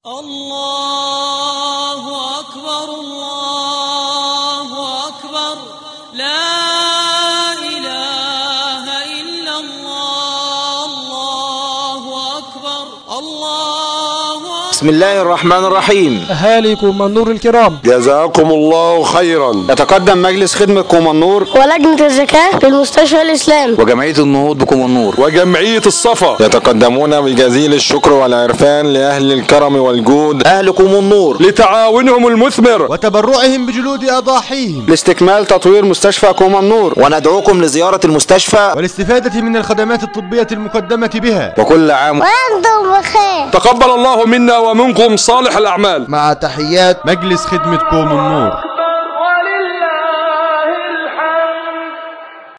الله أكبر الله أكبر لا إله إلا الله الله أكبر الله أكبر. بسم الله الرحمن الرحيم. أهالي كومنور الكرام، جزاكم الله خيرا. يتقدم مجلس خدمة كومنور ولجنة الزكاة بالمستشفى الإسلام وجمعية النهوض بكومنور وجمعية الصفا يتقدمون بجزيل الشكر والعرفان لأهل الكرم والجود أهل كومنور لتعاونهم المثمر وتبرعهم بجلود أضاحيهم لاستكمال تطوير مستشفى كومنور، وندعوكم لزيارة المستشفى والاستفادة من الخدمات الطبية المقدمة بها. وكل عام وأنتم بخير. تقبل الله منا ومنكم صالح الأعمال. مع تحيات مجلس خدمة كومنور.